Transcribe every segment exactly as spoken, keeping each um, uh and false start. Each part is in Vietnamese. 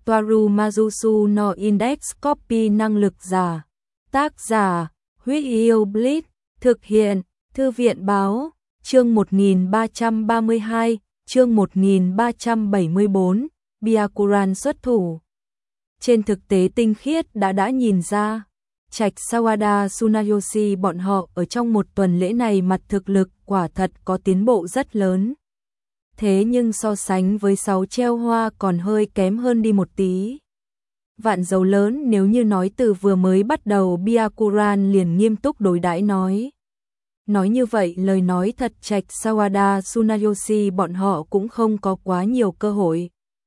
Toaru Majusu no Index Copy năng lực giả. Tác giả, Huyết Yêu Blitz, thực hiện, Thư viện báo, chương một nghìn ba trăm ba mươi hai, chương một nghìn ba trăm bảy mươi tư, Byakuran xuất thủ. Trên thực tế tinh khiết đã đã nhìn ra, Trạch Sawada Tsunayoshi bọn họ ở trong một tuần lễ này mặt thực lực quả thật có tiến bộ rất lớn. Thế nhưng so sánh với sáu treo hoa còn hơi kém hơn đi một tí. Vạn dấu lớn nếu như nói từ vừa mới bắt đầu Byakuran liền nghiêm túc đối đãi nói. Nói như vậy lời nói thật Trạch Sawada Tsunayoshi bọn họ cũng không có quá nhiều cơ hội.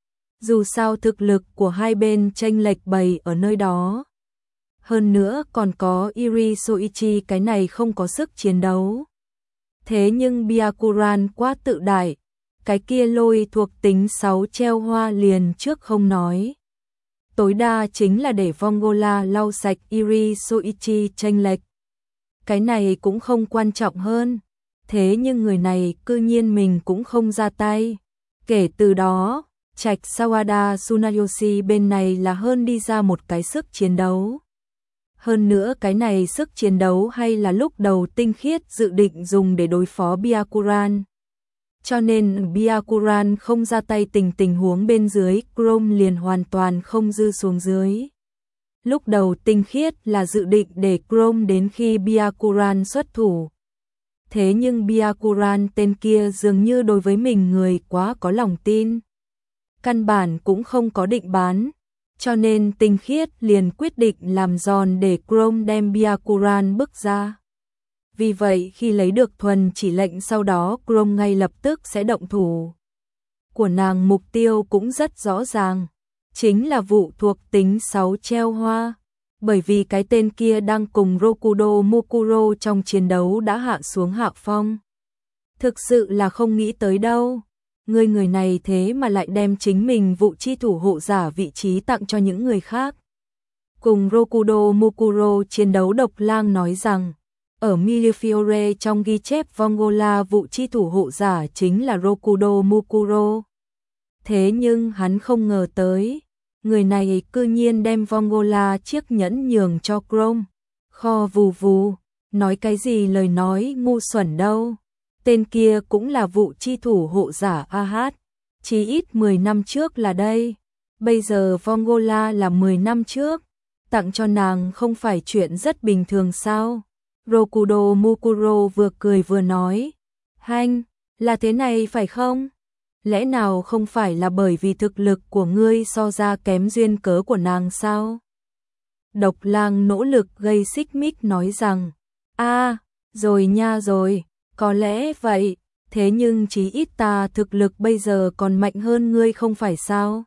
Dù sao thực lực của hai bên chênh lệch bầy ở nơi đó. Hơn nữa còn có Iri Soichi cái này không có sức chiến đấu. Thế nhưng Byakuran quá tự đại, cái kia lôi thuộc tính sáu treo hoa liền trước không nói. Tối đa chính là để Vongola lau sạch Iri Soichi chênh lệch. Cái này cũng không quan trọng hơn. Thế nhưng người này cư nhiên mình cũng không ra tay. Kể từ đó, Trạch Sawada Tsunayoshi bên này là hơn đi ra một cái sức chiến đấu. Hơn nữa cái này sức chiến đấu hay là lúc đầu tinh khiết dự định dùng để đối phó Byakuran. Cho nên Byakuran không ra tay tình tình huống bên dưới, Chrome liền hoàn toàn không dư xuống dưới. Lúc đầu tinh khiết là dự định để Chrome đến khi Byakuran xuất thủ. Thế nhưng Byakuran tên kia dường như đối với mình người quá có lòng tin. Căn bản cũng không có định bán. Cho nên tinh khiết liền quyết định làm giòn để Chrome đem Byakuran bức ra. Vì vậy khi lấy được thuần chỉ lệnh sau đó Chrome ngay lập tức sẽ động thủ. Của nàng mục tiêu cũng rất rõ ràng. Chính là vụ thuộc tính sáu treo hoa. Bởi vì cái tên kia đang cùng Rokudo Mukuro trong chiến đấu đã hạ xuống hạ phong. Thực sự là không nghĩ tới đâu. Người người này thế mà lại đem chính mình vụ chi thủ hộ giả vị trí tặng cho những người khác. Cùng Rokudo Mukuro chiến đấu Độc Lang nói rằng, ở Millefiore trong ghi chép Vongola vụ chi thủ hộ giả chính là Rokudo Mukuro. Thế nhưng hắn không ngờ tới, người này cư nhiên đem Vongola chiếc nhẫn nhường cho Chrome. Kho vù vù, nói cái gì lời nói ngu xuẩn đâu. Tên kia cũng là vụ chi thủ hộ giả a hát, chỉ ít mười năm trước là đây. Bây giờ Vongola là mười năm trước, tặng cho nàng không phải chuyện rất bình thường sao? Rokudo Mukuro vừa cười vừa nói, Hanh, là thế này phải không? Lẽ nào không phải là bởi vì thực lực của ngươi so ra kém duyên cớ của nàng sao? Độc Lang nỗ lực gây xích mích nói rằng, a, rồi nha rồi. Có lẽ vậy, thế nhưng chí ít ta thực lực bây giờ còn mạnh hơn ngươi không phải sao?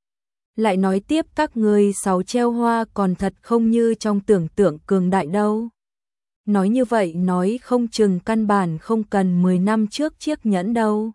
Lại nói tiếp các ngươi sáu treo hoa còn thật không như trong tưởng tượng cường đại đâu. Nói như vậy nói không chừng căn bản không cần mười năm trước chiếc nhẫn đâu.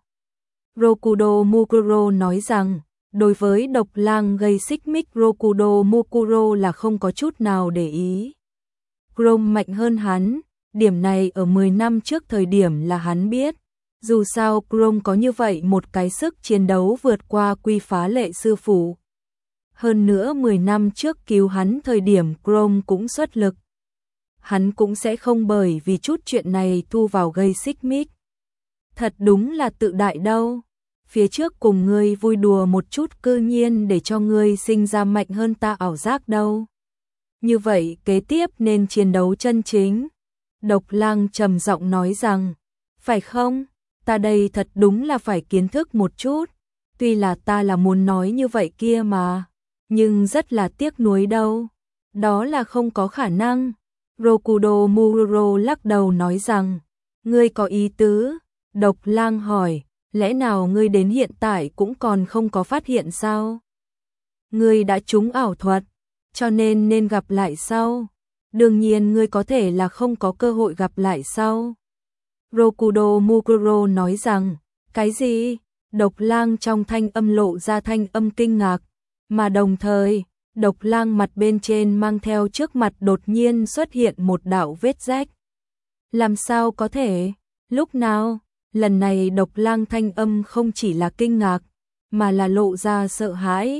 Rokudo Mukuro nói rằng, đối với Độc Lang gây xích mích Rokudo Mukuro là không có chút nào để ý. Chrome mạnh hơn hắn. Điểm này ở mười năm trước thời điểm là hắn biết. Dù sao Chrome có như vậy một cái sức chiến đấu vượt qua Quy Phá Lệ sư phụ. Hơn nữa mười năm trước cứu hắn thời điểm Chrome cũng xuất lực. Hắn cũng sẽ không bởi vì chút chuyện này thu vào gây xích mích. Thật đúng là tự đại đâu. Phía trước cùng ngươi vui đùa một chút cư nhiên để cho ngươi sinh ra mạnh hơn ta ảo giác đâu. Như vậy kế tiếp nên chiến đấu chân chính. Độc Lang trầm giọng nói rằng, phải không, ta đây thật đúng là phải kiến thức một chút, tuy là ta là muốn nói như vậy kia mà, nhưng rất là tiếc nuối đâu, đó là không có khả năng. Rokudo Mukuro lắc đầu nói rằng, ngươi có ý tứ, Độc Lang hỏi, lẽ nào ngươi đến hiện tại cũng còn không có phát hiện sao? Ngươi đã trúng ảo thuật, cho nên nên gặp lại sau. Đương nhiên ngươi có thể là không có cơ hội gặp lại sau. Rokudo Mukuro nói rằng, cái gì? Độc Lang trong thanh âm lộ ra thanh âm kinh ngạc, mà đồng thời, Độc Lang mặt bên trên mang theo trước mặt đột nhiên xuất hiện một đạo vết rách. Làm sao có thể? Lúc nào? Lần này Độc Lang thanh âm không chỉ là kinh ngạc, mà là lộ ra sợ hãi.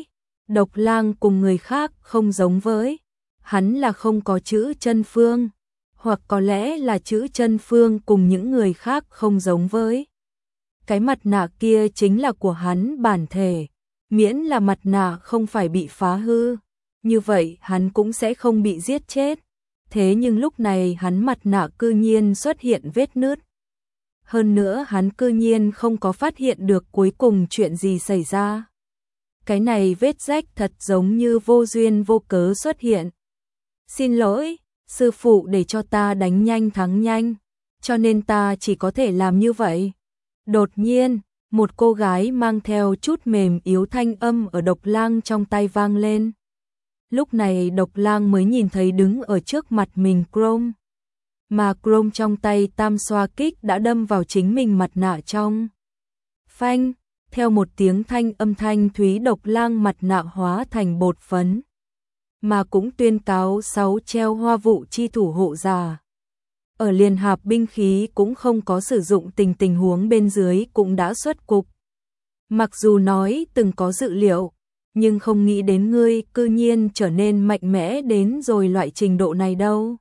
Độc Lang cùng người khác không giống với, hắn là không có chữ chân phương, hoặc có lẽ là chữ chân phương cùng những người khác không giống với. Cái mặt nạ kia chính là của hắn bản thể, miễn là mặt nạ không phải bị phá hư, như vậy hắn cũng sẽ không bị giết chết. Thế nhưng lúc này hắn mặt nạ cư nhiên xuất hiện vết nứt. Hơn nữa hắn cư nhiên không có phát hiện được cuối cùng chuyện gì xảy ra. Cái này vết rách thật giống như vô duyên vô cớ xuất hiện. Xin lỗi, sư phụ để cho ta đánh nhanh thắng nhanh, cho nên ta chỉ có thể làm như vậy. Đột nhiên, một cô gái mang theo chút mềm yếu thanh âm ở Độc Lang trong tay vang lên. Lúc này Độc Lang mới nhìn thấy đứng ở trước mặt mình Chrome. Mà Chrome trong tay tam xoa kích đã đâm vào chính mình mặt nạ trong. Phanh, theo một tiếng thanh âm thanh thúy, Độc Lang mặt nạ hóa thành bột phấn. Mà cũng tuyên cáo sáu treo hoa vụ chi thủ hộ giả. Ở liên hạp binh khí cũng không có sử dụng, tình tình huống bên dưới cũng đã xuất cục. Mặc dù nói từng có dự liệu, nhưng không nghĩ đến ngươi cư nhiên trở nên mạnh mẽ đến rồi loại trình độ này đâu.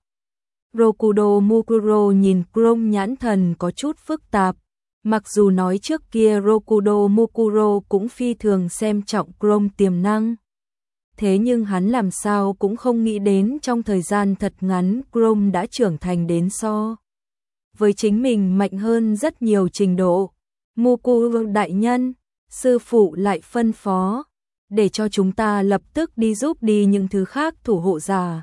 Rokudo Mukuro nhìn Chrome nhãn thần có chút phức tạp. Mặc dù nói trước kia Rokudo Mukuro cũng phi thường xem trọng Chrome tiềm năng. Thế nhưng hắn làm sao cũng không nghĩ đến trong thời gian thật ngắn Chrome đã trưởng thành đến so với chính mình mạnh hơn rất nhiều trình độ. Mukuro đại nhân, sư phụ lại phân phó, để cho chúng ta lập tức đi giúp đi những thứ khác thủ hộ giả.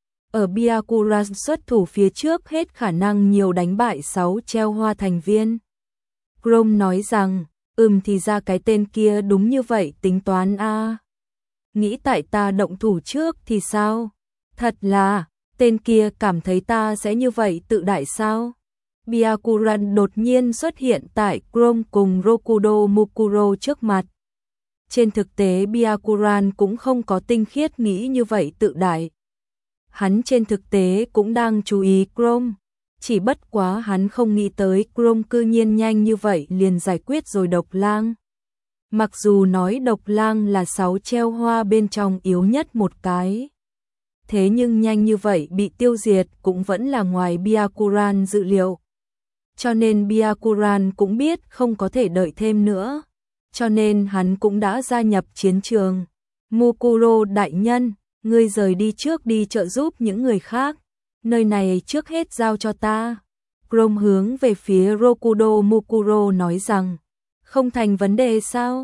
Ở Byakuran xuất thủ phía trước hết khả năng nhiều đánh bại sáu treo hoa thành viên. Chrome nói rằng, ừm thì ra cái tên kia đúng như vậy tính toán a. À. Nghĩ tại ta động thủ trước thì sao? Thật là, tên kia cảm thấy ta sẽ như vậy tự đại sao? Byakuran đột nhiên xuất hiện tại Chrome cùng Rokudo Mukuro trước mặt. Trên thực tế Byakuran cũng không có tinh khiết nghĩ như vậy tự đại. Hắn trên thực tế cũng đang chú ý Chrome, chỉ bất quá hắn không nghĩ tới Chrome cư nhiên nhanh như vậy liền giải quyết rồi Độc Lang. Mặc dù nói Độc Lang là sáu treo hoa bên trong yếu nhất một cái, thế nhưng nhanh như vậy bị tiêu diệt cũng vẫn là ngoài Byakuran dự liệu. Cho nên Byakuran cũng biết không có thể đợi thêm nữa, cho nên hắn cũng đã gia nhập chiến trường. Mukuro đại nhân, ngươi rời đi trước đi trợ giúp những người khác, nơi này trước hết giao cho ta. Chrome hướng về phía Rokudo Mukuro nói rằng, không thành vấn đề sao?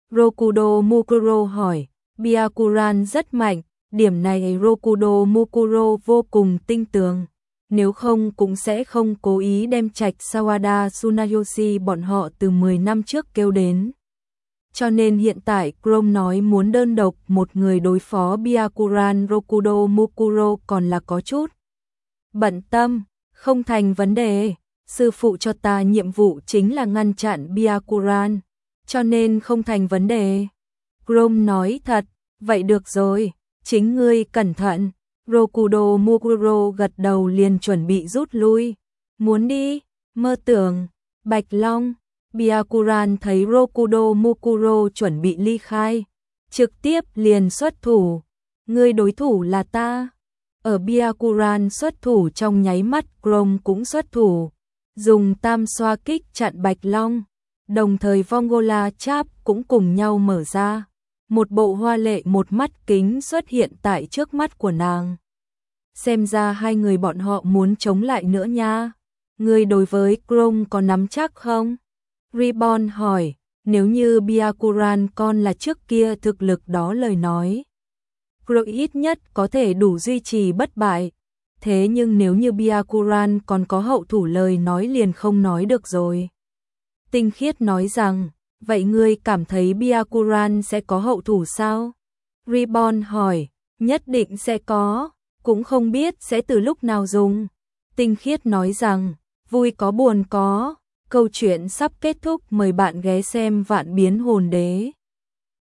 Rokudo Mukuro hỏi, Byakuran rất mạnh, điểm này Rokudo Mukuro vô cùng tinh tường, nếu không cũng sẽ không cố ý đem Trạch Sawada Tsunayoshi bọn họ từ mười năm trước kêu đến. Cho nên hiện tại Chrome nói muốn đơn độc một người đối phó Byakuran, Rokudo Mukuro còn là có chút bận tâm. Không thành vấn đề, sư phụ cho ta nhiệm vụ chính là ngăn chặn Byakuran, cho nên không thành vấn đề. Chrome nói thật, vậy được rồi, chính ngươi cẩn thận. Rokudo Mukuro gật đầu liền chuẩn bị rút lui. Muốn đi, mơ tưởng, Bạch Long. Byakuran thấy Rokudo Mukuro chuẩn bị ly khai, trực tiếp liền xuất thủ. Ngươi đối thủ là ta. Ở Byakuran xuất thủ trong nháy mắt, Chrome cũng xuất thủ, dùng tam xoa kích chặn Bạch Long, đồng thời Vongola Chap cũng cùng nhau mở ra. Một bộ hoa lệ một mắt kính xuất hiện tại trước mắt của nàng. Xem ra hai người bọn họ muốn chống lại nữa nha. Ngươi đối với Chrome có nắm chắc không? Ribbon hỏi, nếu như Byakuran con là trước kia thực lực đó lời nói, Chrome ít nhất có thể đủ duy trì bất bại. Thế nhưng nếu như Byakuran còn có hậu thủ lời nói liền không nói được rồi. Tinh khiết nói rằng, vậy ngươi cảm thấy Byakuran sẽ có hậu thủ sao? Ribbon hỏi, nhất định sẽ có, cũng không biết sẽ từ lúc nào dùng. Tinh khiết nói rằng, vui có buồn có, câu chuyện sắp kết thúc, mời bạn ghé xem Vạn Biến Hồn Đế.